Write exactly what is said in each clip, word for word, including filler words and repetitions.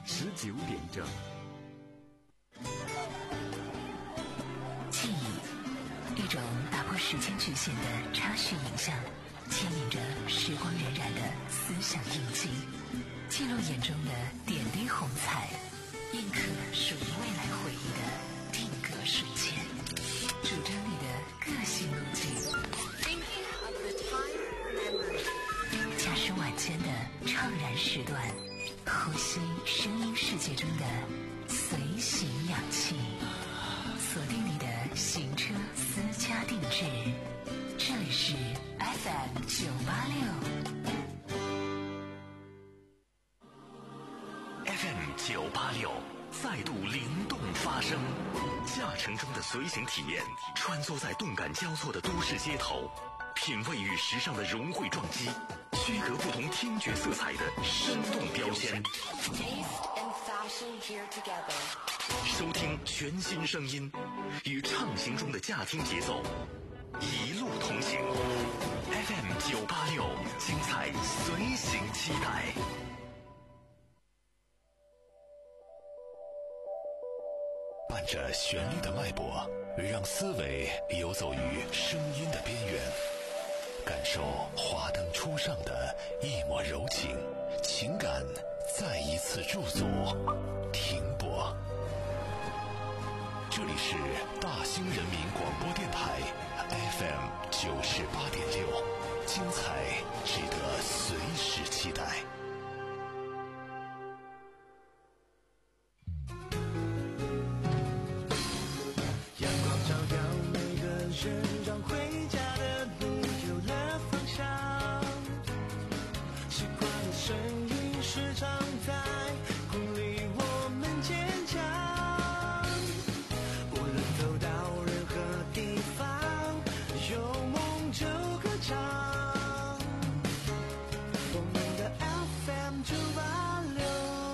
十九点整。 记忆，一种打破时间局限的插叙影像，牵引着时光荏苒的思想印记，记录眼中的点滴红彩，印刻属于未来回忆的定格瞬间，主张你的个性路径。驾驶晚间的怅然时段，呼吸声音世界中的随行氧气，锁定你的行车私家定制。这里是 F M 九八六 F M 九八六再度灵动发声，驾乘中的随行体验，穿梭在动感交错的都市街头，品味与时尚的融汇撞击，区隔不同听觉色彩的生动标签，收听全新声音，与畅行中的驾听节奏一路同行。 F M 九八六，精彩随行期待。伴着旋律的脉搏，让思维游走于声音的边缘，感受华灯初上的一抹柔情，情感再一次驻足停泊。这里是大兴人民广播电台 F M 九十八点六，精彩值得随时期待。 照耀每个人，让回家的路有了方向。习惯的声音时常在鼓励我们坚强。无论走到任何地方，有梦就歌唱。我们的 F M 九八六。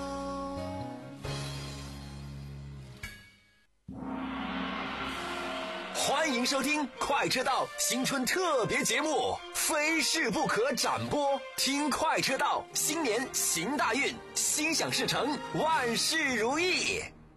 欢迎收听快车道新春特别节目《非试不可》展播，听快车道，新年行大运，心想事成，万事如意。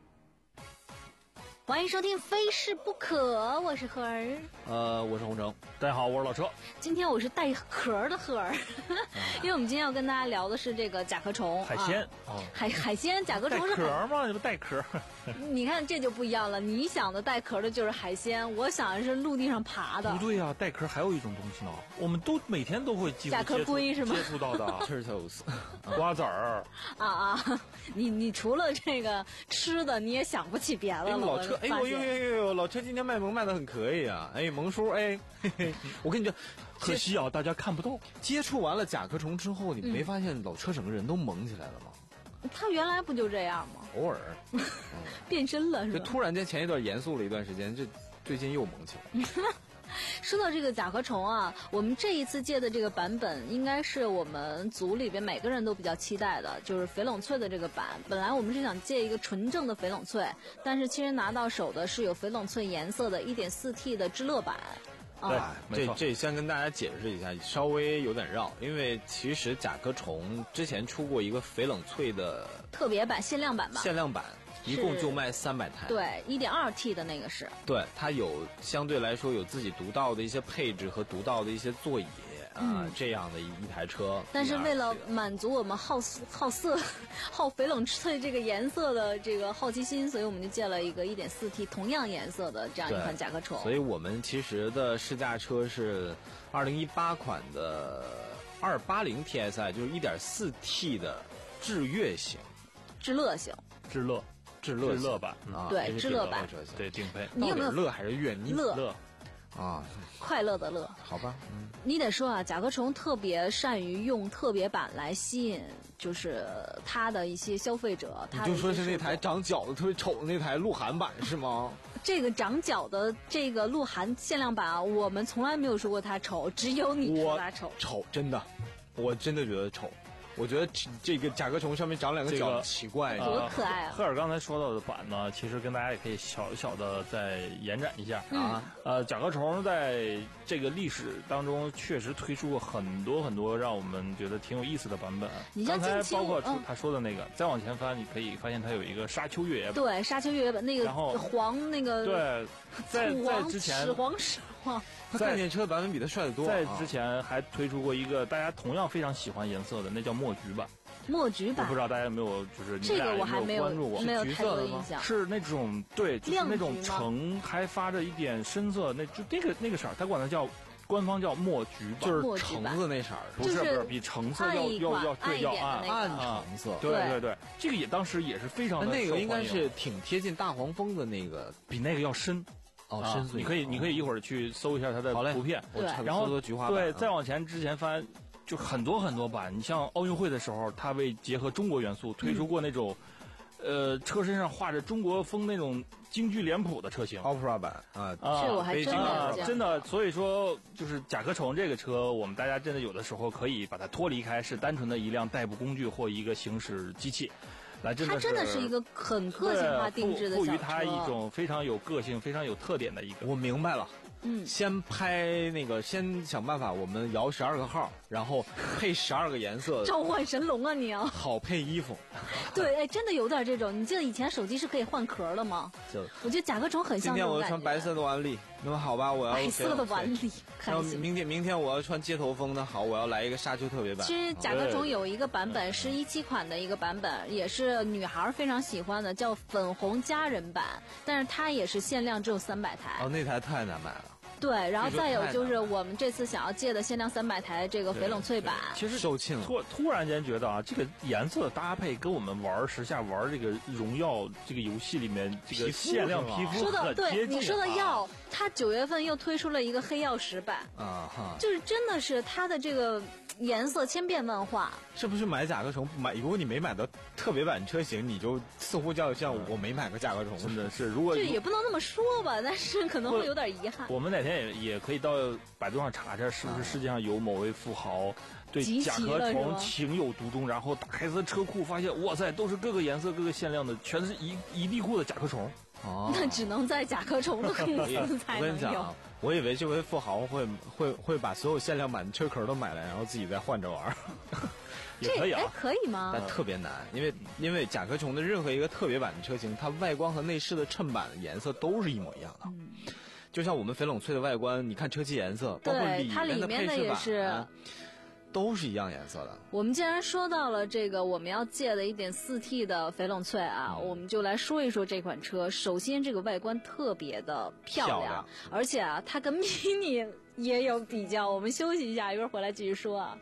欢迎收听《非试不可》，我是赫儿， 呃，我是洪城， 大家好，我是老车。 今天我是带壳的赫儿，因为我们今天要跟大家聊的是这个甲壳虫海鲜， 啊、海海鲜甲壳虫是带壳吗？你不带壳？ 你看这就不一样了，你想的带壳的就是海鲜，我想的是陆地上爬的。 不对啊，带壳还有一种东西呢，我们都每天都会几乎甲壳龟是吗？ 接触到的 turtles 瓜子儿啊啊！你你除了这个吃的，你也想不起别的了。 哎，老车，哎呦呦呦呦，老车今天卖萌卖的很可以啊！哎，萌叔，哎，嘿嘿，我跟你讲， 可惜啊，大家看不到。 接触完了甲壳虫之后，你没发现老车整个人都萌起来了吗？ 他原来不就这样吗？ 偶尔、 嗯、变身了是吧？ 就突然间前一段严肃了一段时间，这最近又萌起来。 说到这个甲壳虫啊，我们这一次借的这个版本应该是我们组里边每个人都比较期待的，就是翡冷翠的这个版。本来我们是想借一个纯正的翡冷翠，但是其实拿到手的是有翡冷翠颜色的 一点四 T 的智乐版。 对，这这先跟大家解释一下，稍微有点绕，因为其实甲壳虫之前出过一个翡冷翠的特别版、限量版吧？ 限量版。一共就卖三百台， 对 一点二 T 的那个是， 对，它有相对来说有自己独到的一些配置和独到的一些座椅啊、 嗯呃，这样的一一台车。 但是为了满足我们好好色、好翡冷翠这个颜色的这个好奇心，所以我们就借了一个 一点四 T 同样颜色的这样一款甲壳虫。 所以我们其实的试驾车是二零一八款的二八零 T S I， 就是 一点四 T 的智悦型、 智乐型、 智乐。 智乐智乐版啊， 对智乐版， 对顶配。 你有没有乐还是悦？你乐乐啊， 快乐的乐。 好吧，嗯， 你得说啊，甲壳虫特别善于用特别版来吸引，就是他的一些消费者。 你就说是那台长脚的特别丑的那台鹿晗版是吗？ 这个长脚的这个鹿晗限量版啊，我们从来没有说过它丑，只有你说它丑。 丑，真的，我真的觉得丑。 我觉得这个甲壳虫上面长两个角， 这个奇怪， 多可爱啊！ 赫尔刚才说到的版呢，其实跟大家也可以小小的再延展一下啊。 呃，甲壳虫在这个历史当中确实推出过很多很多让我们觉得挺有意思的版本。 你像刚才近期包括嗯他说的那个，再往前翻，你可以发现它有一个沙丘越野版。 对，沙丘越野版那个然后黄那个对，在土黄在之前屎黄屎黄。 他概念车的版本比他帅得多。 在之前还推出过一个大家同样非常喜欢颜色的，那叫墨橘版。 墨橘版， 我不知道大家有没有就是你这俩个我还没有关注过？ 没有太多橘色的吗的印象。 是那种对，就是那种亮橘吗橙还发着一点深色，那就那个那个色儿，它管它叫官方叫墨橘版， 就是墨橘版橙子那色儿， 不是就是不是比橙色要暗一款要要暗一点的对要暗那个暗啊橙色。 对对对对，这个也当时也是非常的那个应该受欢迎是挺贴近大黄蜂的那个比那个要深。 哦， 啊深邃。 你可以你可以一会儿去搜一下它的好嘞图片， 对我差不然后多菊花版对， 啊再往前之前翻，就很多很多版。你像奥运会的时候，它为结合中国元素推出过那种，呃，车身上画着中国风那种京剧脸谱的车型。 Opera 版啊， 啊， 这我还真没有啊见过真的，所以说就是甲壳虫这个车，我们大家真的有的时候可以把它脱离开，是单纯的一辆代步工具或一个行驶机器，来真的它真的是一个很个性化定制的小车， 赋予它一种非常有个性、非常有特点的一个。 我明白了。 嗯， 先拍那个，先想办法，我们摇十二个号，然后配十二个颜色， 召唤神龙啊你啊！ 好配衣服。 对，哎，真的有点这种。你记得以前手机是可以换壳的吗？ 就我觉得甲壳虫很今天我要像这种感觉。 穿白色的晚礼，那么好吧，我要白色的晚礼， 然后开心。 明天明天我要穿街头风的，好，我要来一个沙丘特别版。 其实甲壳虫有一个版本是一七款的一个版本，也是女孩非常喜欢的，叫粉红佳人版，但是它也是限量只有三百台。 哦，那台太难买了。 对，然后再有就这个太难是我们这次想要借的限量三百台这个翡冷翠版。 其实售罄了突突然间觉得啊，这个颜色搭配跟我们玩时下玩这个荣耀这个游戏里面这个皮肤限量是吧皮肤说的对， 很接近你说的啊药，它九月份又推出了一个黑曜石版， 啊哈， 就是真的是它的这个颜色千变万化。 是不是买甲壳虫买？如果你没买到特别版车型，你就似乎叫像我没买过甲壳虫。 真的是，如果这也不能那么说吧，但是可能会有点遗憾。 我们哪天也也可以到百度上查查，是不是世界上有某位富豪对集齐甲壳了是吗虫情有独钟，然后打开他的车库，发现哇塞，都是各个颜色、各个限量的，全是一一地库的甲壳虫。 哦， 那只能在甲壳虫的公司才我跟能有你讲啊。，我以为这位富豪会会会把所有限量版车壳都买来，然后自己再换着玩儿。 哎也可以啊，， 可以吗？ 但特别难，因为因为甲壳虫的任何一个特别版的车型，它外观和内饰的衬版的颜色都是一模一样的。 嗯就像我们翡冷翠的外观，你看车漆颜色，包括对里面的它里面配置版， 的也是啊都是一样颜色的。 我们既然说到了这个我们要借的一点四 T 的翡冷翠啊，我们就来说一说这款车。首先，这个外观特别的漂亮， 漂亮而且啊，它跟 Mini 也有比较。我们休息一下，一会儿回来继续说啊。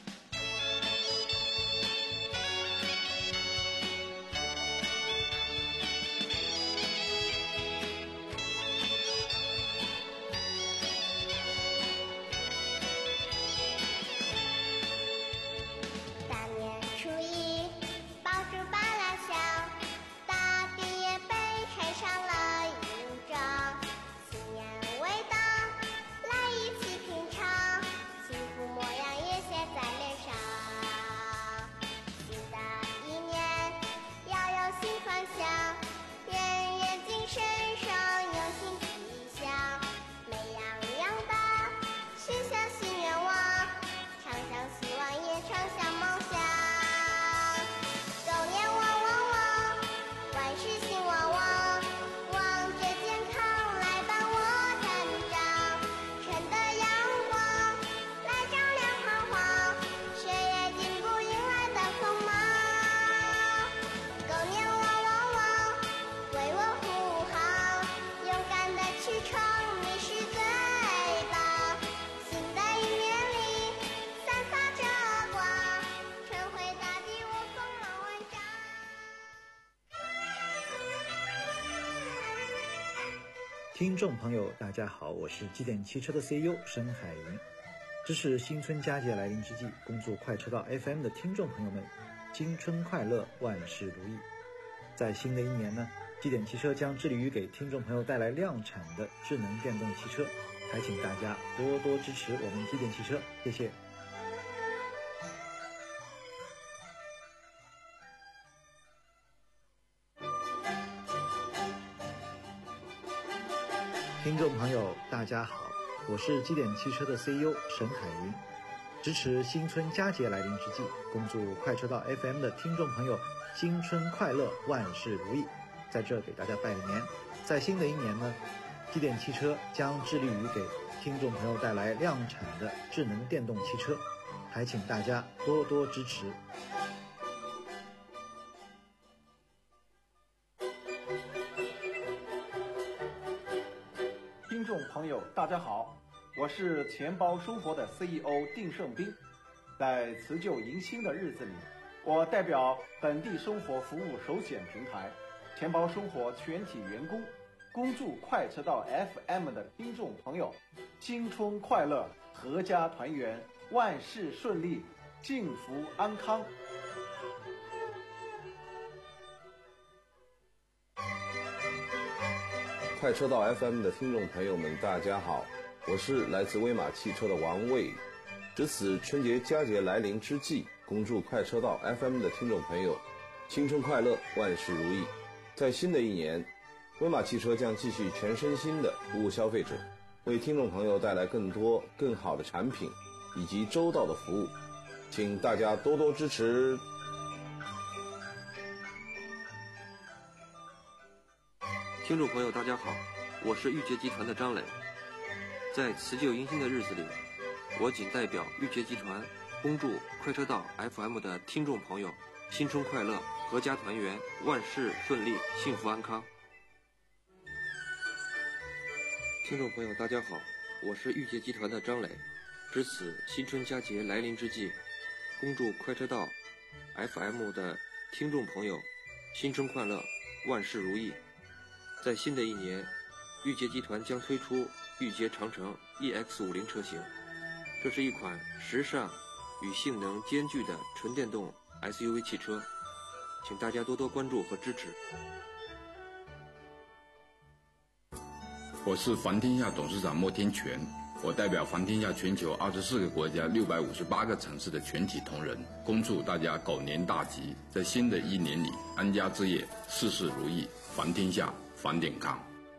大年初一，爆竹把拉响，大地也被拆上了一张。新年未到，来一起品尝，幸福模样也写在脸上。新的一年要有新方向，人人精神上有新气象，美洋洋的许下新愿望，常想希望也常想梦想。狗年旺旺旺，万事兴旺旺，望着健康来伴我成长。晨的阳光来照亮彷徨，岁月进步迎来的锋芒。狗年旺旺旺，为我护航，勇敢的去闯，你是最棒。新的一年里，散发着光，春回大地，我锋芒万丈。 听众朋友，大家好，我是基点汽车的 C E O 申海云。这是新春佳节来临之际，恭祝快车道 F M 的听众朋友们新春快乐，万事如意。在新的一年呢，基点汽车将致力于给听众朋友带来量产的智能电动汽车，还请大家多多支持我们基点汽车，谢谢。 听众朋友，大家好，我是基点汽车的 C E O 沈海云。支持新春佳节来临之际，恭祝快车道 F M 的听众朋友新春快乐，万事如意。在这给大家拜个年。在新的一年呢，基点汽车将致力于给听众朋友带来量产的智能电动汽车，还请大家多多支持。 听众朋友，大家好，我是钱包生活的 C E O 丁胜斌。在辞旧迎新的日子里，我代表本地生活服务首选平台钱包生活全体员工，恭祝快车道 F M 的听众朋友新春快乐，阖家团圆，万事顺利，幸福安康。 快车道 F M 的听众朋友们，大家好，我是来自威马汽车的王卫。值此春节佳节来临之际，恭祝快车道 F M 的听众朋友新春快乐，万事如意。在新的一年，威马汽车将继续全身心的服务消费者，为听众朋友带来更多更好的产品以及周到的服务，请大家多多支持。 听众朋友大家好，我是御捷集团的张磊。在辞旧迎新的日子里，我仅代表御捷集团恭祝快车道 F M 的听众朋友新春快乐，阖家团圆，万事顺利，幸福安康。听众朋友大家好，我是御捷集团的张磊。值此新春佳节来临之际，恭祝快车道 F M 的听众朋友新春快乐，万事如意。在新的一年，御捷集团将推出御捷长城 E X 五十 车型，这是一款时尚与性能兼具的纯电动 S U V 汽车，请大家多多关注和支持。 我是环天下董事长莫天全，我代表环天下全球二十四个国家六百五十八个城市的全体同仁，恭祝大家狗年大吉，在新的一年里安家置业，事事如意，环天下环点康。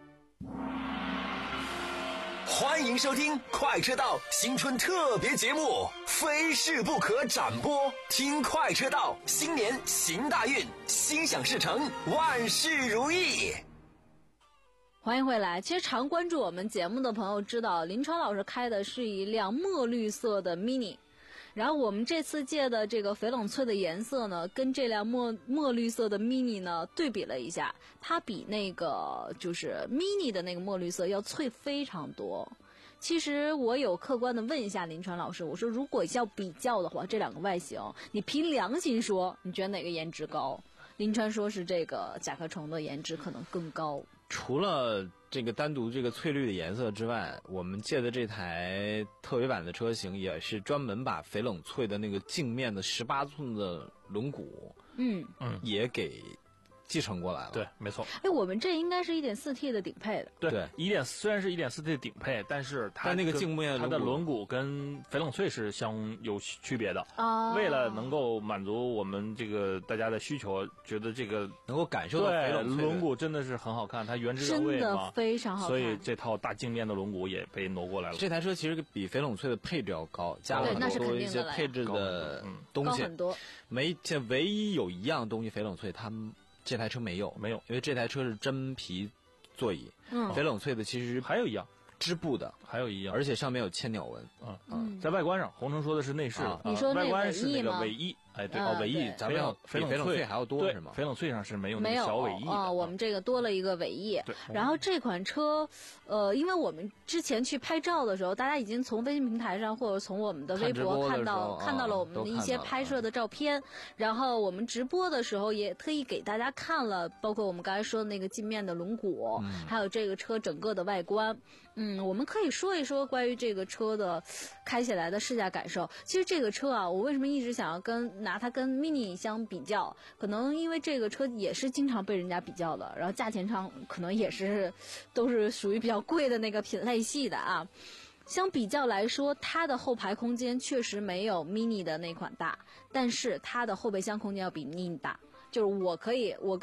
欢迎收听快车道新春特别节目，非试不可展播。听快车道，新年行大运，心想事成，万事如意。 欢迎回来。其实常关注我们节目的朋友知道，林川老师开的是一辆墨绿色的 mini， 然后我们这次借的这个翡冷翠的颜色呢，跟这辆墨墨绿色的 mini 呢对比了一下，它比那个就是 mini 的那个墨绿色要翠非常多。其实我有客观的问一下林川老师，我说如果要比较的话，这两个外形，你凭良心说，你觉得哪个颜值高？林川说是这个甲壳虫的颜值可能更高。 除了这个单独这个翠绿的颜色之外，我们借的这台特别版的车型也是专门把翡冷翠的那个镜面的十八寸的轮毂， 嗯嗯， 也给继承过来了。 对，没错。 哎，我们这应该是 一点四 T 的顶配的。 对， 对一点虽然是 一点四 T 的顶配，但是它但那个镜面它的轮毂跟翡冷翠是相有区别的。 啊， 为了能够满足我们这个大家的需求，觉得这个能够感受到翡冷翠轮毂真的是很好看，它原汁原味嘛， 真的非常好看。 所以这套大镜面的轮毂也被挪过来了。 这台车其实比翡冷翠的配置要高，加了很多一些配置的东西， 高很多。 没，这唯一有一样东西翡冷翠他们这台车没有， 没有， 因为这台车是真皮座椅。 嗯， 翡冷翠的其实还有一样织布的， 还有一样， 而且上面有千鸟纹。 嗯嗯，在外观上，红城说的是内饰， 啊、 你说外观是那个尾翼，哎，对， 哦，尾翼，咱们要翡冷翠还要多是吗？ 翡冷翠上是没有没有小尾翼的啊、哦，我们这个多了一个尾翼。 对， 然后这款车，呃，因为我们之前去拍照的时候，大家已经从微信平台上或者从我们的微博看到看到了我们的一些拍摄的照片，然后我们直播的时候也特意给大家看了，包括我们刚才说的那个镜面的轮毂， 嗯、 还有这个车整个的外观。嗯，我们可以说一说关于这个车的开起来的试驾感受。其实这个车啊，我为什么一直想要跟拿它跟 mini 相比较？可能因为这个车也是经常被人家比较的，然后价钱上可能也是都是属于比较贵的那个品类系的啊。相比较来说，它的后排空间确实没有 mini 的那款大，但是它的后备箱空间要比 mini 大。就是我可以，我跟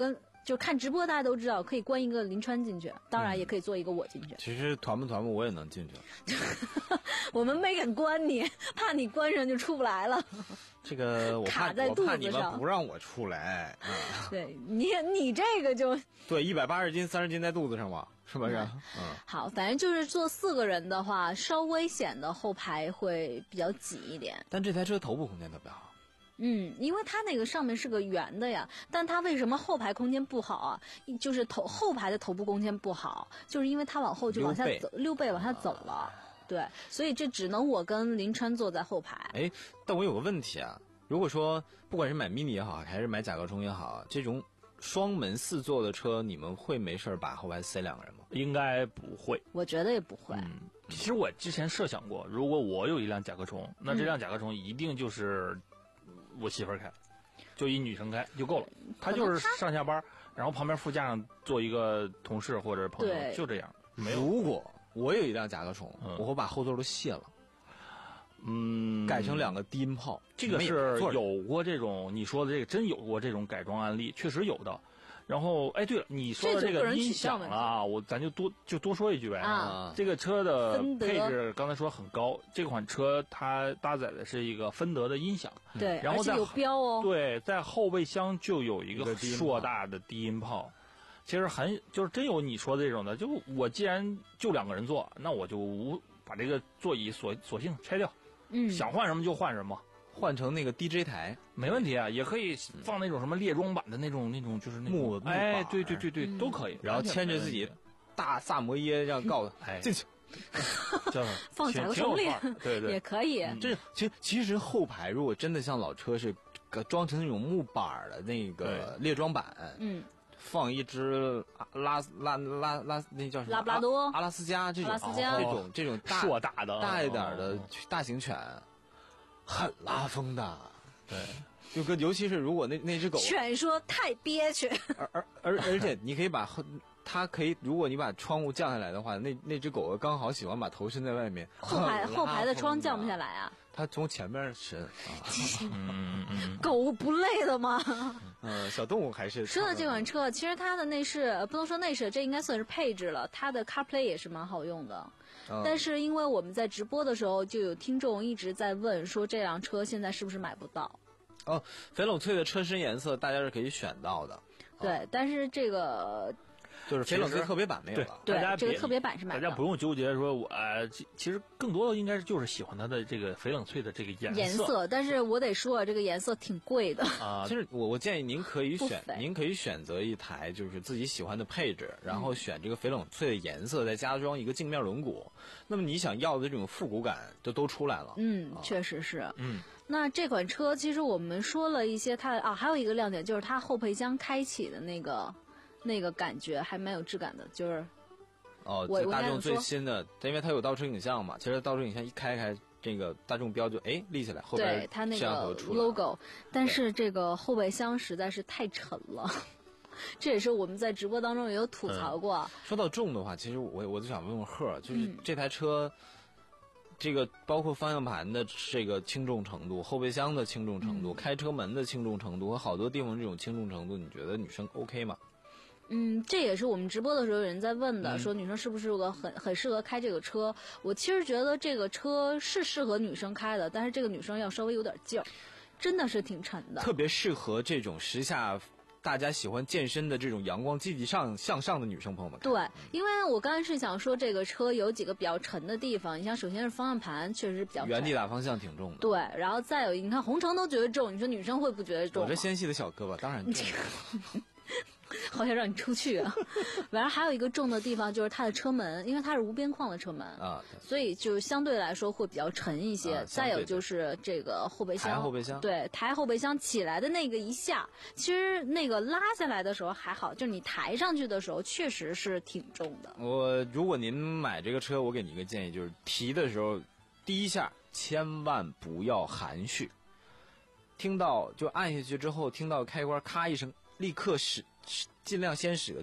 就看直播大家都知道，可以关一个林川进去，当然也可以做一个我进去。 其实团不团不我也能进去。 我们没敢关你，怕你关上就出不来了。 这个我怕卡在肚子上， 我怕你们不让我出来。嗯、 对你，你这个就对一百八十斤，三十斤在肚子上吧，是不是？嗯。嗯好，反正就是坐四个人的话，稍微显得后排会比较挤一点。 但这台车头部空间特别好。 嗯，因为它那个上面是个圆的呀，但它为什么后排空间不好啊？就是头后排的头部空间不好，就是因为它往后就往下走，溜背往下走了。啊对，所以这只能我跟林川坐在后排。 哎，但我有个问题啊，如果说不管是买 mini 也好，还是买甲壳虫也好，这种双门四座的车，你们会没事把后排塞两个人吗？ 应该不会， 我觉得也不会。 嗯，其实我之前设想过，如果我有一辆甲壳虫，那这辆甲壳虫一定就是我媳妇儿开，就一女生开就够了。她就是上下班，然后旁边副驾上坐一个同事或者朋友，就这样。没有。 如果我有一辆甲壳虫，嗯、我会把后座都卸了， 嗯， 改成两个低音炮。 这个是有过这种你说的这个真有过这种改装案例，确实有的。然后，哎，对了，你说的这个音响啊，我咱就多就多说一句呗。 啊， 这个车的配置刚才说很高，这款车它搭载的是一个芬德的音响， 对， 然后在有标哦， 对，在后备箱就有一个硕大的低音炮。其实很就是真有你说的这种的，就我既然就两个人坐，那我就无把这个座椅索索性拆掉， 嗯， 想换什么就换什么。 换成那个 D J 台没问题啊，也可以放那种什么列装版的那种那种就是那木木哎，对对对对，嗯、都可以。 然后牵着自己大萨摩耶，让告诉哎进去， 放甲壳虫里， 对对也可以。 嗯、这其实其实后排如果真的像老车是装成那种木板的那个列装版， 嗯。 放一只拉拉拉拉那叫什么拉布拉多、 阿拉斯加这种这种这种大硕大的大一点的大型犬，很拉风的。对，就跟尤其是如果那那只狗犬说太憋屈， 而而而而且你可以把它可以，如果你把窗户降下来的话，那那只狗刚好喜欢把头伸在外面。 后排后排的窗降不下来啊？ 它从前面伸。 嗯嗯狗不累的吗？ 嗯，小动物还是。 说到这款车，其实它的内饰不能说内饰，这应该算是配置了。它的 CarPlay 也是蛮好用的。嗯、但是因为我们在直播的时候，就有听众一直在问说这辆车现在是不是买不到？ 哦，翡冷翠的车身颜色大家是可以选到的。 对，哦、但是这个。 就是翡冷翠特别版没有了， 对， 大家这个特别版是买的。 大家不用纠结说我，呃，其实更多的应该是就是喜欢它的这个翡冷翠的这个颜色。 颜色，但是我得说，这个颜色挺贵的啊。其实我我建议您可以选，您可以选择一台就是自己喜欢的配置，然后选这个翡冷翠的颜色，再加装一个镜面轮毂。那么你想要的这种复古感就都出来了。 嗯，啊、确实是。 嗯。 那这款车其实我们说了一些它啊，还有一个亮点就是它后备箱开启的那个。那个感觉还蛮有质感的，就是哦，这大众最新的，因为它有倒车影像嘛，其实倒车影像一开开，这个大众标就哎立起来，后边对它那个 logo， 但是这个后备箱实在是太沉了，这也是我们在直播当中也有吐槽过。 嗯、说到重的话，其实我我就想问问贺，就是这台车。嗯这个包括方向盘的这个轻重程度，后备箱的轻重程度，嗯、开车门的轻重程度和好多地方这种轻重程度，你觉得女生 OK 吗？ 嗯，这也是我们直播的时候有人在问的，嗯、说女生是不是个很很适合开这个车？我其实觉得这个车是适合女生开的，但是这个女生要稍微有点劲儿，真的是挺沉的。 特别适合这种时下大家喜欢健身的这种阳光积极上向上的女生朋友们。 对，因为我刚才是想说这个车有几个比较沉的地方，你像首先是方向盘确实比较重， 原地打方向挺重的。 对，然后再有你看红橙都觉得重，你说女生会不觉得重？ 我这纤细的小胳膊当然重。 好想让你出去啊！反正还有一个重的地方就是它的车门，因为它是无边框的车门啊， 所以就相对来说会比较沉一些。 啊、 再有就是这个后备箱， 抬后备箱， 对，抬后备箱起来的那个一下，其实那个拉下来的时候还好，就是你抬上去的时候确实是挺重的。 我如果您买这个车，我给你一个建议，就是提的时候第一下千万不要含蓄，听到就按下去之后，听到开关咔一声，立刻使。尽量先使个劲儿，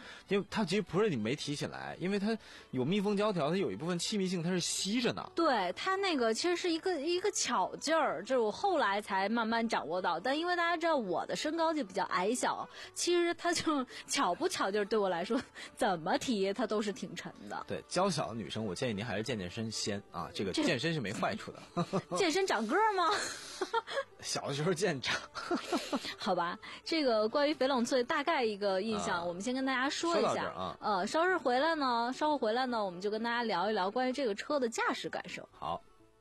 因为它其实不是你没提起来，因为它有密封胶条，它有一部分气密性它是吸着呢。 对，它那个其实是一个一个巧劲儿，这是我后来才慢慢掌握到。但因为大家知道我的身高就比较矮小，其实它就巧不巧劲儿，对我来说怎么提它都是挺沉的。 对，娇小的女生，我建议您还是健健身先啊，这个健身是没坏处的。 健身长个儿吗？ 小的时候见长。 好吧，这个关于翡冷翠大概一个印象，啊、我们先跟大家说一下。 啊、 呃，稍事回来呢，稍后回来呢，我们就跟大家聊一聊关于这个车的驾驶感受。 好。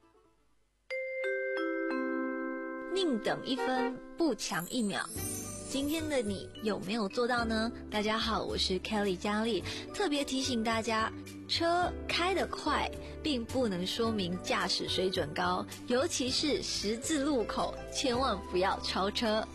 宁等一分，不强一秒。今天的你有没有做到呢？大家好，我是 Kelly 佳丽，特别提醒大家，车开得快并不能说明驾驶水准高，尤其是十字路口，千万不要超车。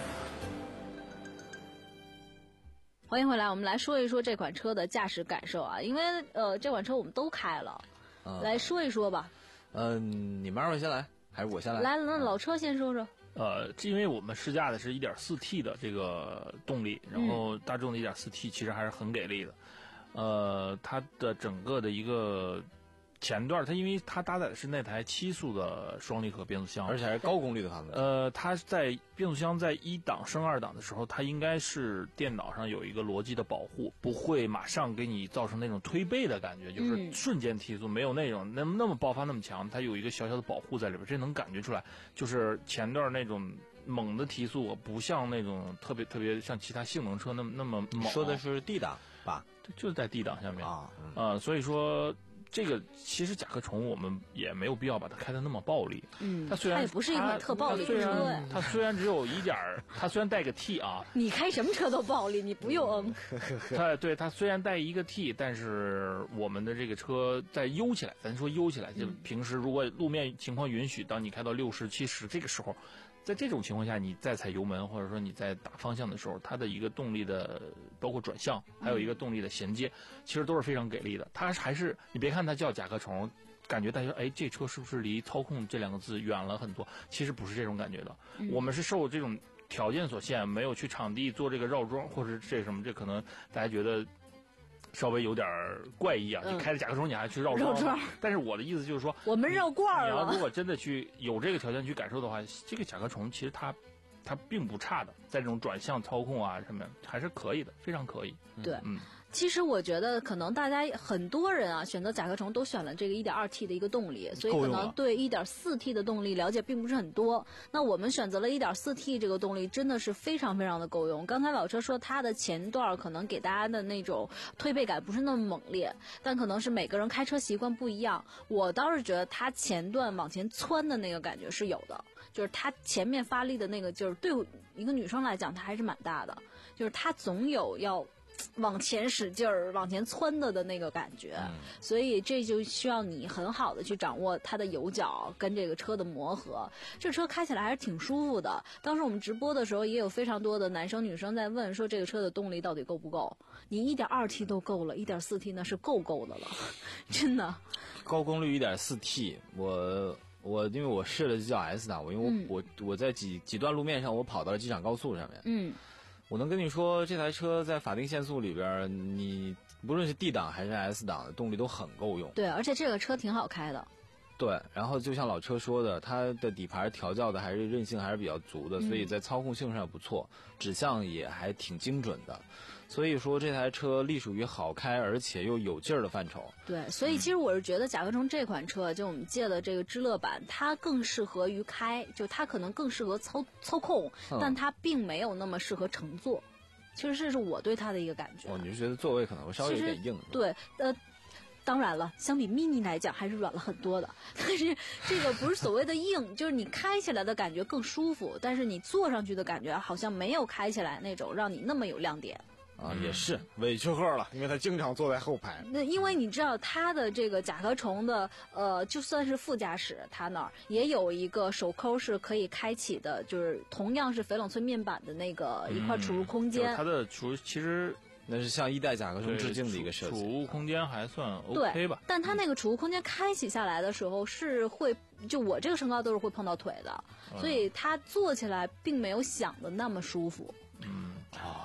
欢迎回来，我们来说一说这款车的驾驶感受啊，因为呃这款车我们都开了，嗯、来说一说吧。 嗯、呃，你们二位先来，还是我先来？ 来，那老车先说说。 呃，因为我们试驾的是 一点四 T 的这个动力，然后大众的 一点四 T 其实还是很给力的。呃，它的整个的一个前段，它因为它搭载的是那台七速的双离合变速箱， 而且还是高功率的版本。 呃，它在变速箱在一档升二档的时候，它应该是电脑上有一个逻辑的保护，不会马上给你造成那种推背的感觉，就是瞬间提速，没有那种那么那么爆发那么强，它有一个小小的保护在里边，这能感觉出来。就是前段那种猛的提速，不像那种特别特别像其他性能车那么那么猛。 说的是 D 档吧？ 就是在 D 档下面啊， 嗯、呃，所以说。这个其实甲壳虫我们也没有必要把它开得那么暴力， 嗯， 它虽然它也不是一款特暴力的车呀， 它虽然只有一点儿，它虽然带个 T 啊， 你开什么车都暴力，你不用嗯， 它对它虽然带一个 T， 但是我们的这个车在悠起来，咱说悠起来，就平时如果路面情况允许，当你开到六十、七十这个时候。在这种情况下，你再踩油门，或者说你在打方向的时候，它的一个动力的，包括转向，还有一个动力的衔接，其实都是非常给力的。它还是你别看它叫甲壳虫，感觉大家哎，这车是不是离操控这两个字远了很多？其实不是这种感觉的。嗯、我们是受这种条件所限，没有去场地做这个绕桩，或者这什么，这可能大家觉得。稍微有点怪异啊！你开着甲壳虫，你还去绕桩？ 绕桩。 但是我的意思就是说， 我们绕罐了。 你要如果真的去有这个条件去感受的话，这个甲壳虫其实它它并不差的，在这种转向操控啊什么还是可以的，非常可以。 对， 嗯。 其实我觉得可能大家很多人啊选择甲壳虫都选了这个 一点二 T 的一个动力，所以可能对 一点四 T 的动力了解并不是很多。那我们选择了 一点四 T 这个动力真的是非常非常的够用。刚才老车说它的前段可能给大家的那种推背感不是那么猛烈，但可能是每个人开车习惯不一样。我倒是觉得它前段往前窜的那个感觉是有的，就是它前面发力的那个劲儿，对一个女生来讲它还是蛮大的，就是它总有要往前使劲儿、往前窜的的那个感觉、嗯，所以这就需要你很好的去掌握它的油角跟这个车的磨合。这车开起来还是挺舒服的。当时我们直播的时候，也有非常多的男生女生在问说，这个车的动力到底够不够？你 一点二 T 都够了， 一点四 T 那是够够的了，真的。 高功率 一点四 T， 我。我因为我试了就叫 S 档，我因为我、嗯、我我在几几段路面上，我跑到了机场高速上面。 嗯。 我能跟你说，这台车在法定限速里边，你不论是 D 档还是 S 档的动力都很够用。 对，而且这个车挺好开的。 对，然后就像老车说的，它的底盘调教的还是韧性还是比较足的，所以在操控性上不错，指向也还挺精准的。所以说这台车隶属于好开而且又有劲儿的范畴。 对，所以其实我是觉得甲壳虫这款车，就我们借的这个知乐版，它更适合于开，就它可能更适合操操控、嗯，但它并没有那么适合乘坐。其实这是我对它的一个感觉。 哦，你是觉得座位可能会稍微有点硬？ 对，呃。当然了，相比 mini 来讲还是软了很多的，但是这个不是所谓的硬，就是你开起来的感觉更舒服，但是你坐上去的感觉好像没有开起来那种让你那么有亮点。 啊，也是委屈贺了，因为他经常坐在后排。 那因为你知道他的这个甲壳虫的，呃，就算是副驾驶，他那儿也有一个手扣是可以开启的，就是同样是翡冷翠面板的那个一块储物空间。 嗯、它的储其实。 那是向一代甲壳虫致敬的一个设计， 储物空间还算 OK 吧。 但它那个储物空间开启下来的时候是会，就我这个身高都是会碰到腿的，嗯、所以它坐起来并没有想的那么舒服。 嗯啊，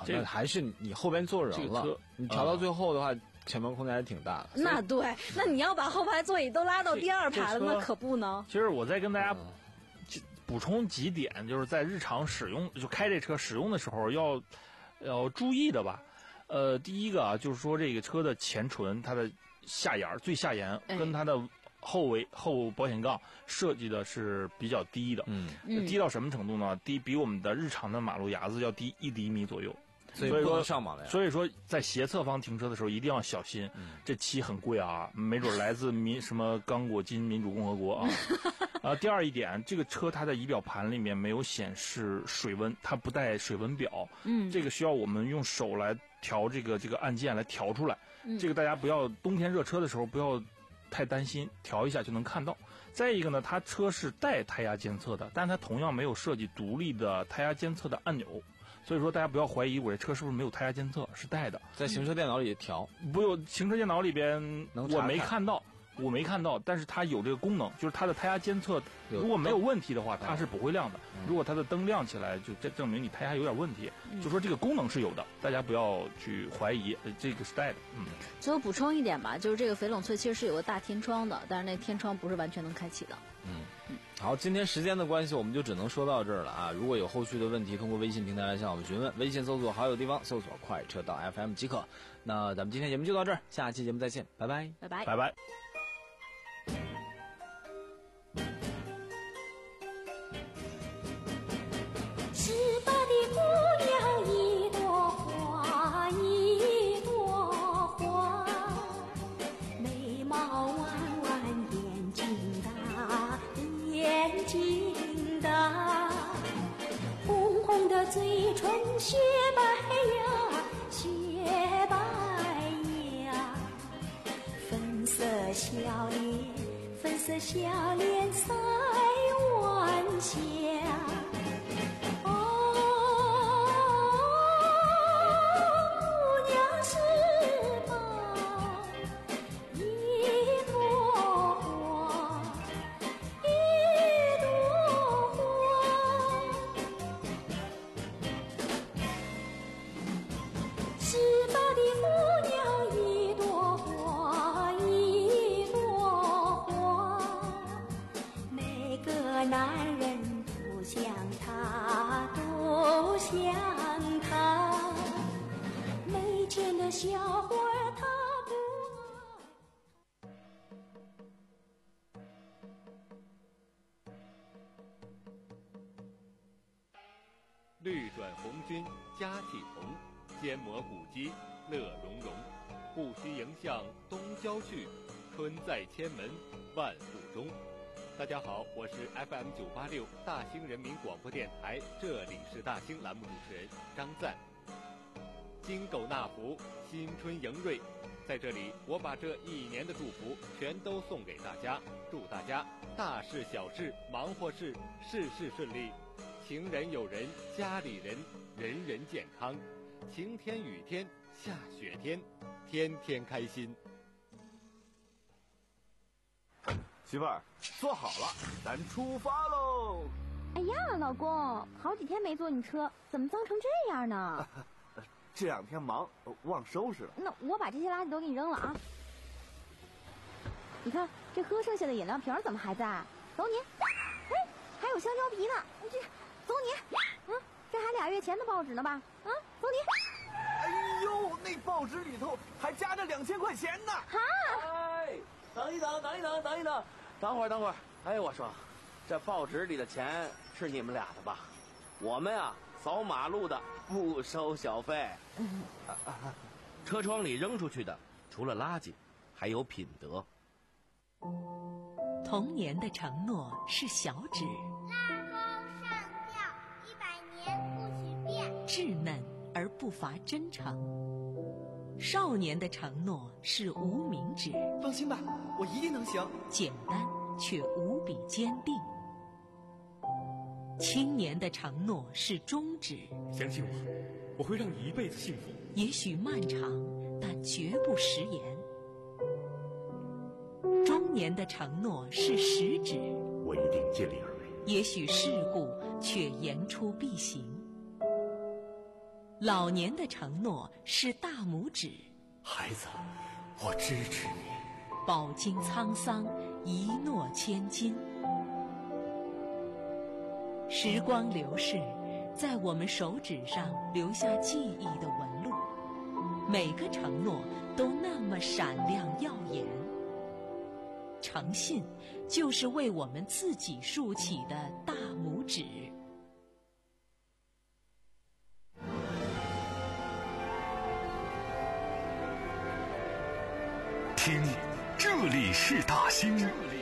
那还是你后边坐人了，你调到最后的话，前面空间还挺大的。 那对，那你要把后排座椅都拉到第二排了，那可不呢。 其实我再跟大家补充几点，就是在日常使用就开这车使用的时候要要注意的吧。呃，第一个啊，就是说这个车的前唇它的下沿最下沿跟它的后尾后保险杠设计的是比较低的， 嗯， 低到什么程度呢？低比我们的日常的马路牙子要低一厘米左右。 所以不能上马了呀。 所以说，在斜侧方停车的时候一定要小心。嗯、这漆很贵啊，没准来自民什么刚果金民主共和国啊。啊，第二一点，这个车它的仪表盘里面没有显示水温，它不带水温表。嗯，这个需要我们用手来调这个这个按键来调出来。嗯，这个大家不要冬天热车的时候不要太担心，调一下就能看到。再一个呢，它车是带胎压监测的，但它同样没有设计独立的胎压监测的按钮。所以说，大家不要怀疑我这车是不是没有胎压监测，是带的， 在行车电脑里调。 不有行车电脑里边我没看到，我没看到，但是它有这个功能，就是它的胎压监测如果没有问题的话，它是不会亮的。如果它的灯亮起来，就这证明你胎压有点问题。就说这个功能是有的，大家不要去怀疑，这个是带的。嗯。 最后补充一点吧，就是这个翡冷翠其实是有个大天窗的，但是那天窗不是完全能开启的。 嗯。好，今天时间的关系，我们就只能说到这儿了啊！如果有后续的问题，通过微信平台来向我们询问，微信搜索好友地方，搜索快车道 F M 即可。那咱们今天节目就到这儿，下期节目再见，拜拜， 拜拜， 拜拜。 十八的姑娘一朵花一朵花，眉毛弯弯，眼睛大，眼睛大，红红的嘴唇雪白呀，雪白呀，粉色笑脸，粉色笑脸赛晚霞。 绿转红军佳气同，肩磨古肌乐融融。不须迎向东郊去，春在千门万户中。大家好，我是 F M 九八六大兴人民广播电台，这里是大兴栏目主持人张赞。金狗纳福，新春迎瑞，在这里我把这一年的祝福全都送给大家，祝大家大事小事忙活事事事顺利，情人有人，家里人人人健康，晴天雨天下雪天，天天开心。 媳妇儿，坐好了，咱出发喽！ 哎呀，老公，好几天没坐你车，怎么脏成这样呢？ 这两天忙，忘收拾了。 那我把这些垃圾都给你扔了啊！你看，这喝剩下的饮料瓶怎么还在？走你！哎，还有香蕉皮呢，这走你！嗯，这还俩月前的报纸呢吧？啊，走你！ 哎呦，那报纸里头还夹着两千块钱呢！ 哈！ 哎，等一等，等一等，等一等，等会儿，等会儿。哎，我说，这报纸里的钱是你们俩的吧？我们呀，扫马路的不收小费。 嗯， 车窗里扔出去的，除了垃圾，还有品德。 童年的承诺是小指， 拉钩上吊，一百年不许变。 稚嫩而不乏真诚。少年的承诺是无名指， 放心吧，我一定能行。 简单却无比坚定。青年的承诺是中指， 相信我，我会让你一辈子幸福。 也许漫长，但绝不食言。中年的承诺是食指， 我一定尽力而为。 也许世故，却言出必行。 老年的承诺是大拇指， 孩子，我支持你。 饱经沧桑，一诺千金。时光流逝，在我们手指上留下记忆的纹路，每个承诺都那么闪亮耀眼。诚信就是为我们自己竖起的大拇指。 听，这里是大兴。